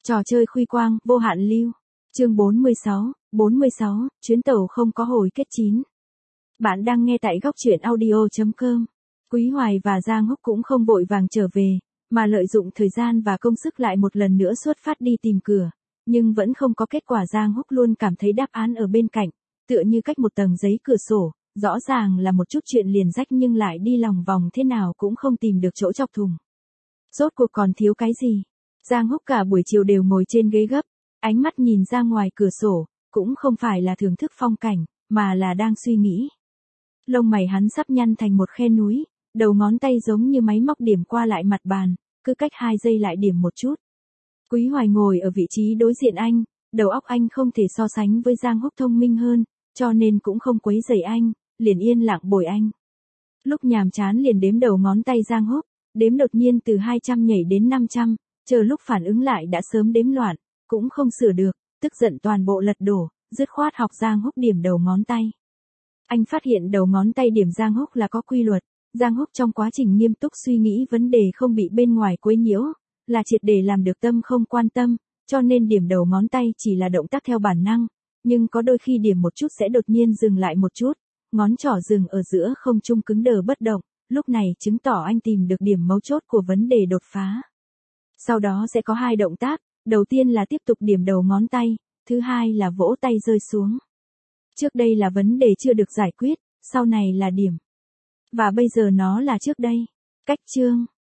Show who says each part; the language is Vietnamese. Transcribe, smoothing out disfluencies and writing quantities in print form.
Speaker 1: Trò chơi khuy quang, vô hạn lưu. Chương 46, chuyến tàu không có hồi kết 9. Bạn đang nghe tại góc truyện audio.com. Quý Hoài và Giang Húc cũng không vội vàng trở về, mà lợi dụng thời gian và công sức lại một lần nữa xuất phát đi tìm cửa. Nhưng vẫn không có kết quả. Giang Húc luôn cảm thấy đáp án ở bên cạnh, tựa như cách một tầng giấy cửa sổ, rõ ràng là một chút chuyện liền rách nhưng lại đi lòng vòng thế nào cũng không tìm được chỗ chọc thùng. Rốt cuộc còn thiếu cái gì? Giang Húc cả buổi chiều đều ngồi trên ghế gấp, ánh mắt nhìn ra ngoài cửa sổ, cũng không phải là thưởng thức phong cảnh, mà là đang suy nghĩ. Lông mày hắn sắp nhăn thành một khe núi, đầu ngón tay giống như máy móc điểm qua lại mặt bàn, cứ cách 2 giây lại điểm một chút. Quý Hoài ngồi ở vị trí đối diện anh, đầu óc anh không thể so sánh với Giang Húc thông minh hơn, cho nên cũng không quấy rầy anh, liền yên lặng bồi anh. Lúc nhàm chán liền đếm đầu ngón tay Giang Húc, đếm đột nhiên từ 200 nhảy đến 500, chờ lúc phản ứng lại đã sớm đếm loạn, cũng không sửa được, tức giận toàn bộ lật đổ, dứt khoát học Giang Húc điểm đầu ngón tay. Anh phát hiện đầu ngón tay điểm Giang Húc là có quy luật, Giang Húc trong quá trình nghiêm túc suy nghĩ vấn đề không bị bên ngoài quấy nhiễu, là triệt để làm được tâm không quan tâm, cho nên điểm đầu ngón tay chỉ là động tác theo bản năng, nhưng có đôi khi điểm một chút sẽ đột nhiên dừng lại một chút, ngón trỏ dừng ở giữa không trung cứng đờ bất động, lúc này chứng tỏ anh tìm được điểm mấu chốt của vấn đề đột phá. Sau đó sẽ có 2 động tác, đầu tiên là tiếp tục điểm đầu ngón tay, thứ hai là vỗ tay rơi xuống. Trước đây là vấn đề chưa được giải quyết, sau này là điểm. Và bây giờ nó là trước đây. Cách chương